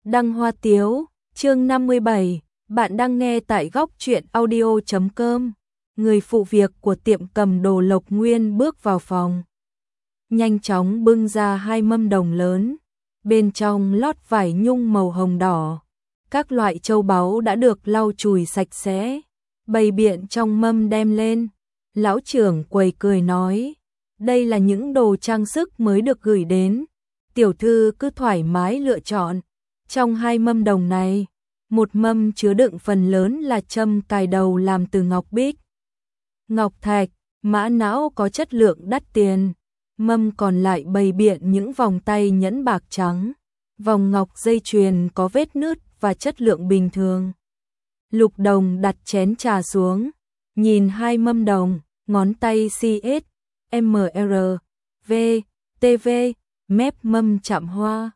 Đăng Hoa Tiếu, chương 57, bạn đang nghe tại góc truyện audio.com. Người phụ việc của tiệm cầm đồ Lộc Nguyên bước vào phòng. Nhanh chóng bưng ra 2 mâm đồng lớn, bên trong lót vải nhung màu hồng đỏ. Các loại châu báu đã được lau chùi sạch sẽ, bày biện trong mâm đem lên. Lão trưởng quầy cười nói, đây là những đồ trang sức mới được gửi đến. Tiểu thư cứ thoải mái lựa chọn. Trong 2 mâm đồng này, một mâm chứa đựng phần lớn là châm cài đầu làm từ ngọc bích, ngọc thạch, mã não có chất lượng đắt tiền. Mâm còn lại bày biện những vòng tay nhẫn bạc trắng, vòng ngọc dây chuyền có vết nứt và chất lượng bình thường. Lục Đồng đặt chén trà xuống, nhìn 2 mâm đồng, ngón tay CS, MR, V, TV, mép mâm chạm hoa.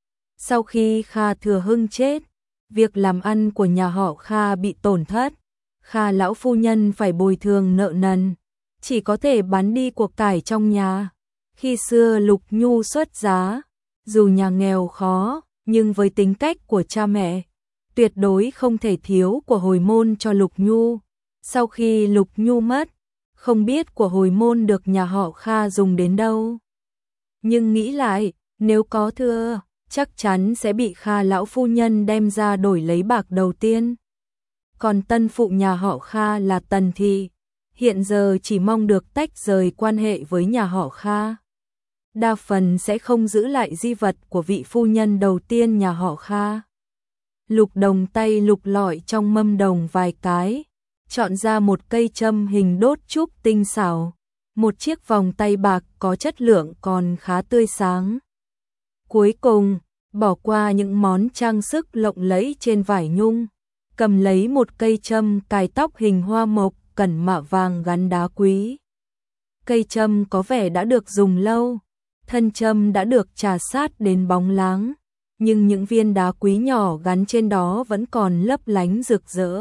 Sau khi Kha Thừa Hưng chết, việc làm ăn của nhà họ Kha bị tổn thất. Kha lão phu nhân phải bồi thường nợ nần, chỉ có thể bán đi của cải trong nhà. Khi xưa Lục Nhu xuất giá, dù nhà nghèo khó, nhưng với tính cách của cha mẹ, tuyệt đối không thể thiếu của hồi môn cho Lục Nhu. Sau khi Lục Nhu mất, không biết của hồi môn được nhà họ Kha dùng đến đâu. Nhưng nghĩ lại, nếu có thừa, chắc chắn sẽ bị Kha lão phu nhân đem ra đổi lấy bạc đầu tiên. Còn tân phụ nhà họ Kha là Tần Thị, hiện giờ chỉ mong được tách rời quan hệ với nhà họ Kha. Đa phần sẽ không giữ lại di vật của vị phu nhân đầu tiên nhà họ Kha. Lục Đồng tay lục lọi trong mâm đồng vài cái, chọn ra một cây châm hình đốt trúc tinh xảo, một chiếc vòng tay bạc có chất lượng còn khá tươi sáng. Cuối cùng, bỏ qua những món trang sức lộng lẫy trên vải nhung, cầm lấy một cây châm cài tóc hình hoa mộc cẩn mạ vàng gắn đá quý. Cây châm có vẻ đã được dùng lâu, thân châm đã được chà sát đến bóng láng, nhưng những viên đá quý nhỏ gắn trên đó vẫn còn lấp lánh rực rỡ.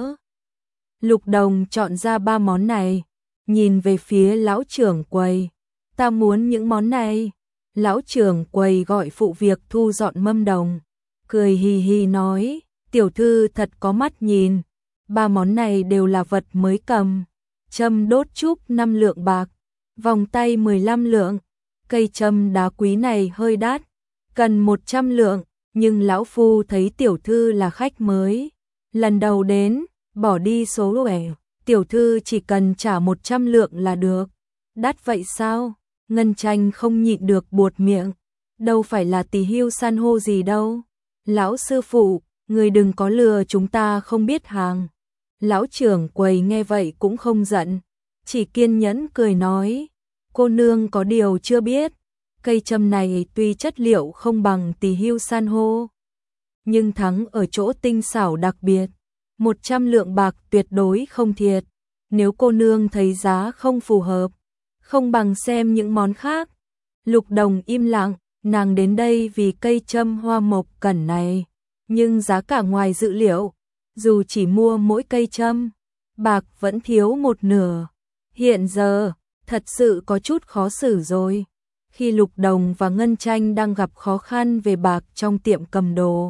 Lục Đồng chọn ra 3 món này, nhìn về phía lão trưởng quầy, ta muốn những món này. Lão trưởng quầy gọi phụ việc thu dọn mâm đồng, cười hì hì nói, tiểu thư thật có mắt nhìn, 3 món này đều là vật mới cầm. Châm đốt trúc 5 lượng bạc, vòng tay 15 lượng, cây châm đá quý này hơi đắt, cần 100 lượng, nhưng lão phu thấy tiểu thư là khách mới, lần đầu đến, bỏ đi số ẻ, tiểu thư chỉ cần trả 100 lượng là được. Đắt vậy sao? Ngân Tranh không nhịn được buột miệng, đâu phải là tỳ hưu san hô gì đâu. Lão sư phụ, người đừng có lừa chúng ta không biết hàng. Lão trưởng quầy nghe vậy cũng không giận, chỉ kiên nhẫn cười nói, cô nương có điều chưa biết, cây châm này tuy chất liệu không bằng tỳ hưu san hô, nhưng thắng ở chỗ tinh xảo đặc biệt, 100 lượng bạc tuyệt đối không thiệt. Nếu cô nương thấy giá không phù hợp, không bằng xem những món khác. Lục Đồng im lặng, nàng đến đây vì cây châm hoa mộc cẩn này, nhưng giá cả ngoài dự liệu, dù chỉ mua mỗi cây châm, bạc vẫn thiếu 1/2. Hiện giờ, thật sự có chút khó xử rồi. Khi Lục Đồng và Ngân Tranh đang gặp khó khăn về bạc trong tiệm cầm đồ,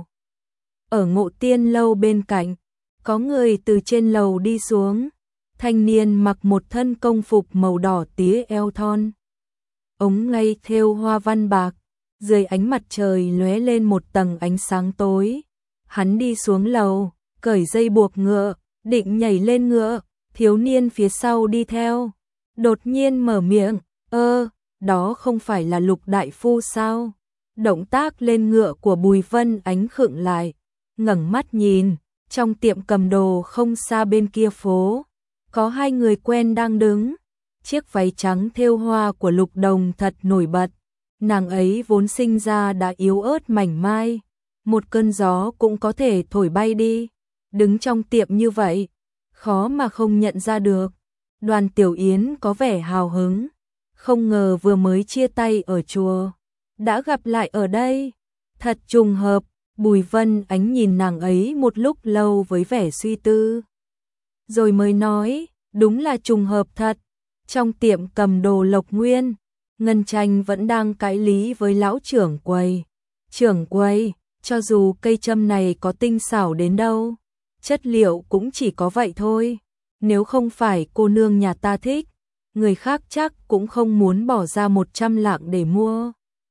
ở Ngộ Tiên lâu bên cạnh, có người từ trên lầu đi xuống. Thanh niên mặc một thân công phục màu đỏ tía eo thon, ống ngay thêu hoa văn bạc, dưới ánh mặt trời lóe lên một tầng ánh sáng tối. Hắn đi xuống lầu, cởi dây buộc ngựa, định nhảy lên ngựa, thiếu niên phía sau đi theo, đột nhiên mở miệng, đó không phải là Lục đại phu sao? Động tác lên ngựa của Bùi Vân Ánh khựng lại, ngẩng mắt nhìn, trong tiệm cầm đồ không xa bên kia phố, có 2 người quen đang đứng. Chiếc váy trắng thêu hoa của Lục Đồng thật nổi bật, nàng ấy vốn sinh ra đã yếu ớt mảnh mai, một cơn gió cũng có thể thổi bay đi. Đứng trong tiệm như vậy, khó mà không nhận ra được. Đoàn Tiểu Yến có vẻ hào hứng, không ngờ vừa mới chia tay ở chùa, đã gặp lại ở đây. Thật trùng hợp. Bùi Vân Ánh nhìn nàng ấy một lúc lâu với vẻ suy tư, rồi mới nói, đúng là trùng hợp thật. Trong tiệm cầm đồ Lộc Nguyên, Ngân Tranh vẫn đang cãi lý với lão trưởng quầy. Trưởng quầy, Cho dù cây châm này có tinh xảo đến đâu, chất liệu cũng chỉ có vậy thôi. Nếu không phải cô nương nhà ta thích, người khác chắc cũng không muốn bỏ ra 100 lạng để mua.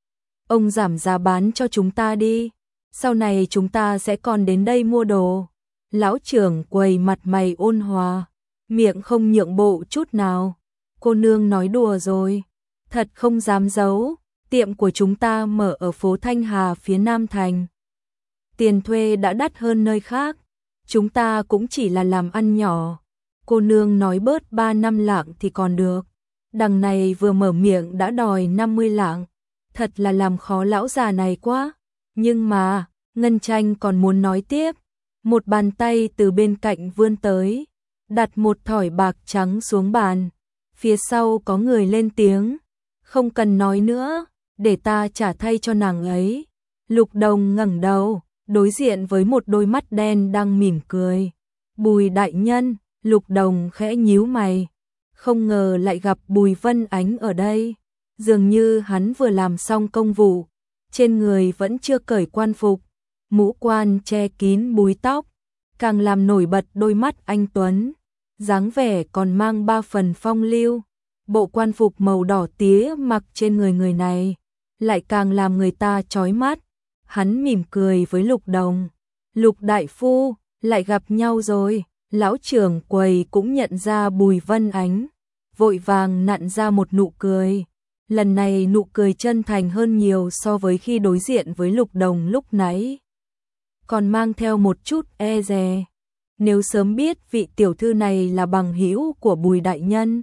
Ông giảm giá bán cho chúng ta đi, sau này chúng ta sẽ còn đến đây mua đồ. Lão trưởng quầy mặt mày ôn hòa, miệng không nhượng bộ chút nào. Cô nương nói đùa rồi, thật không dám giấu, tiệm của chúng ta mở ở phố Thanh Hà phía Nam Thành. Tiền thuê đã đắt hơn nơi khác, chúng ta cũng chỉ là làm ăn nhỏ. Cô nương nói bớt 3-5 lạng thì còn được, đằng này vừa mở miệng đã đòi 50 lạng, thật là làm khó lão già này quá. Nhưng mà, Ngân Tranh còn muốn nói tiếp, một bàn tay từ bên cạnh vươn tới, đặt một thỏi bạc trắng xuống bàn. Phía sau có người lên tiếng, không cần nói nữa, để ta trả thay cho nàng ấy. Lục Đồng ngẩng đầu, đối diện với một đôi mắt đen đang mỉm cười. Bùi đại nhân, Lục Đồng khẽ nhíu mày, không ngờ lại gặp Bùi Vân Ánh ở đây. Dường như hắn vừa làm xong công vụ, trên người vẫn chưa cởi quan phục, mũ quan che kín búi tóc, càng làm nổi bật đôi mắt anh tuấn, dáng vẻ còn mang 3 phần phong lưu. Bộ quan phục màu đỏ tía mặc trên người này, lại càng làm người ta chói mắt. Hắn mỉm cười với Lục Đồng. Lục đại phu, lại gặp nhau rồi. Lão trưởng quầy cũng nhận ra Bùi Vân Ánh, vội vàng nặn ra một nụ cười. Lần này nụ cười chân thành hơn nhiều so với khi đối diện với Lục Đồng lúc nãy, còn mang theo một chút e dè. Nếu sớm biết vị tiểu thư này là bằng hữu của Bùi đại nhân,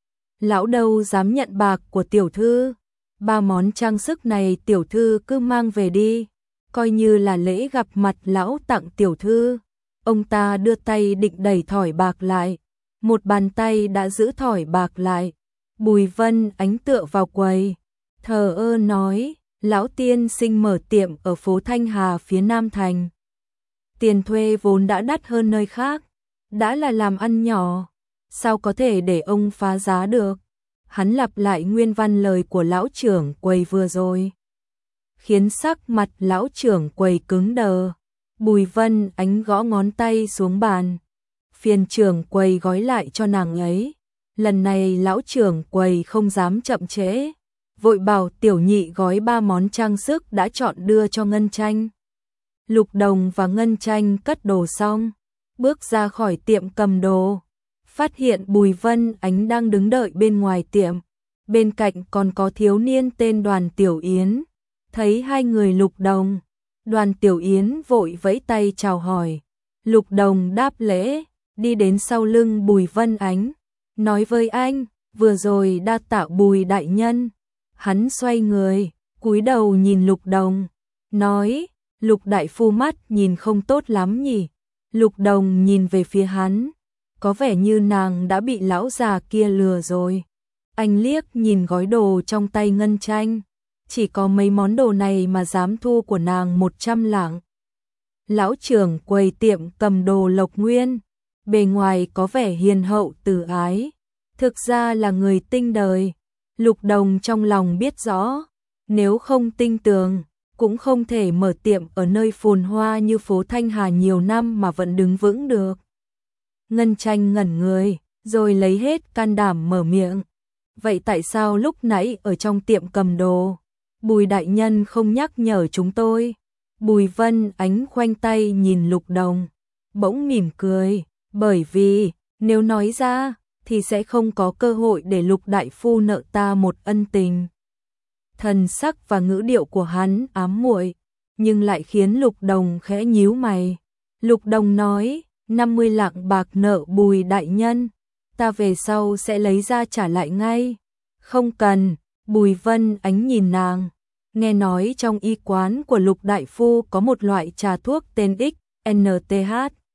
lão đâu dám nhận bạc của tiểu thư. 3 món trang sức này tiểu thư cứ mang về đi, coi như là lễ gặp mặt lão tặng tiểu thư. Ông ta đưa tay định đẩy thỏi bạc lại, một bàn tay đã giữ thỏi bạc lại. Bùi Vân Ánh tựa vào quầy, thờ ơ nói, lão tiên sinh mở tiệm ở phố Thanh Hà phía Nam Thành. Tiền thuê vốn đã đắt hơn nơi khác, đã là làm ăn nhỏ, sao có thể để ông phá giá được. Hắn lặp lại nguyên văn lời của lão trưởng quầy vừa rồi, khiến sắc mặt lão trưởng quầy cứng đờ. Bùi Vân Ánh gõ ngón tay xuống bàn, phiền trưởng quầy gói lại cho nàng ấy. Lần này lão trưởng quầy không dám chậm trễ, vội bảo tiểu nhị gói 3 món trang sức đã chọn đưa cho Ngân Tranh. Lục Đồng và Ngân Tranh cất đồ xong, bước ra khỏi tiệm cầm đồ, phát hiện Bùi Vân Ánh đang đứng đợi bên ngoài tiệm. Bên cạnh còn có thiếu niên tên Đoàn Tiểu Yến. Thấy hai người Lục Đồng, Đoàn Tiểu Yến vội vẫy tay chào hỏi. Lục Đồng đáp lễ, đi đến sau lưng Bùi Vân Ánh, nói với anh, vừa rồi đa tạ Bùi đại nhân. Hắn xoay người, cúi đầu nhìn Lục Đồng, nói, Lục đại phu mắt nhìn không tốt lắm nhỉ. Lục Đồng nhìn về phía hắn, có vẻ như nàng đã bị lão già kia lừa rồi. Anh liếc nhìn gói đồ trong tay Ngân Tranh, chỉ có mấy món đồ này mà dám thu của nàng 100 lạng. Lão trưởng quầy tiệm cầm đồ Lộc Nguyên, bề ngoài có vẻ hiền hậu từ ái, thực ra là người tinh đời. Lục Đồng trong lòng biết rõ, nếu không tinh tường, cũng không thể mở tiệm ở nơi phồn hoa như phố Thanh Hà nhiều năm mà vẫn đứng vững được. Ngân Tranh ngẩn người, rồi lấy hết can đảm mở miệng. Vậy tại sao lúc nãy ở trong tiệm cầm đồ, Bùi đại nhân không nhắc nhở chúng tôi? Bùi Vân Ánh khoanh tay nhìn Lục Đồng, bỗng mỉm cười, bởi vì, nếu nói ra, thì sẽ không có cơ hội để Lục đại phu nợ ta một ân tình. Thần sắc và ngữ điệu của hắn ám muội, nhưng lại khiến Lục Đồng khẽ nhíu mày. Lục Đồng nói, 50 lạng bạc nợ Bùi đại nhân, ta về sau sẽ lấy ra trả lại ngay. Không cần. Bùi Vân Ánh nhìn nàng, nghe nói trong y quán của Lục đại phu có một loại trà thuốc tên XNTH.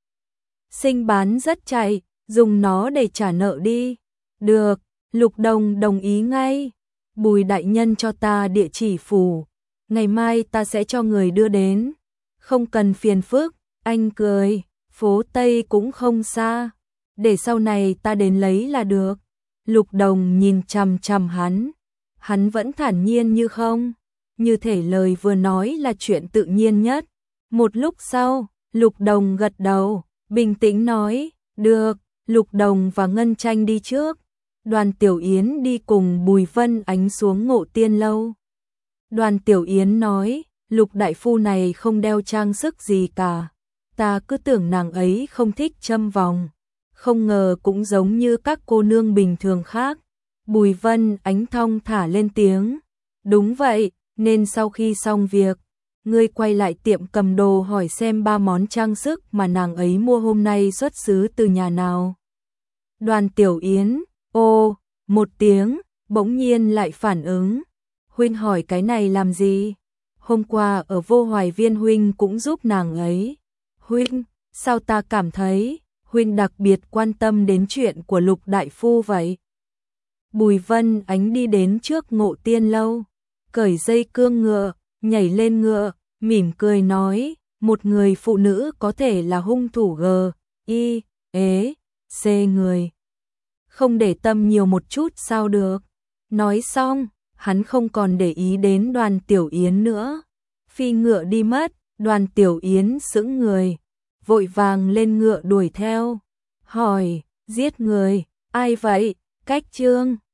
Sinh bán rất chạy, dùng nó để trả nợ đi. Được, Lục Đồng đồng ý ngay. Bùi đại nhân cho ta địa chỉ phủ, ngày mai ta sẽ cho người đưa đến. Không cần phiền phức, anh cười, phố Tây cũng không xa, để sau này ta đến lấy là được. Lục Đồng nhìn chằm chằm hắn vẫn thản nhiên như không, như thể lời vừa nói là chuyện tự nhiên nhất. Một lúc sau, Lục Đồng gật đầu, bình tĩnh nói, được, Lục Đồng và Ngân Tranh đi trước. Đoàn Tiểu Yến đi cùng Bùi Vân Ánh xuống Ngộ Tiên Lâu. Đoàn Tiểu Yến nói, Lục đại phu này không đeo trang sức gì cả. Ta cứ tưởng nàng ấy không thích châm vòng. Không ngờ cũng giống như các cô nương bình thường khác. Bùi Vân Ánh thong thả lên tiếng. Đúng vậy, nên sau khi xong việc, ngươi quay lại tiệm cầm đồ hỏi xem 3 món trang sức mà nàng ấy mua hôm nay xuất xứ từ nhà nào. Đoàn Tiểu Yến, ô, một tiếng, bỗng nhiên lại phản ứng. Huynh hỏi cái này làm gì? Hôm qua ở Vô Hoài Viên huynh cũng giúp nàng ấy. Huynh, sao ta cảm thấy huynh đặc biệt quan tâm đến chuyện của Lục đại phu vậy? Bùi Vân Ánh đi đến trước Ngộ Tiên Lâu, cởi dây cương ngựa, nhảy lên ngựa, mỉm cười nói, một người phụ nữ có thể là hung thủ C người. Không để tâm nhiều một chút sao được. Nói xong, hắn không còn để ý đến Đoàn Tiểu Yến nữa. Phi ngựa đi mất, Đoàn Tiểu Yến sững người, vội vàng lên ngựa đuổi theo. Hỏi, giết người, ai vậy? Cách Trương.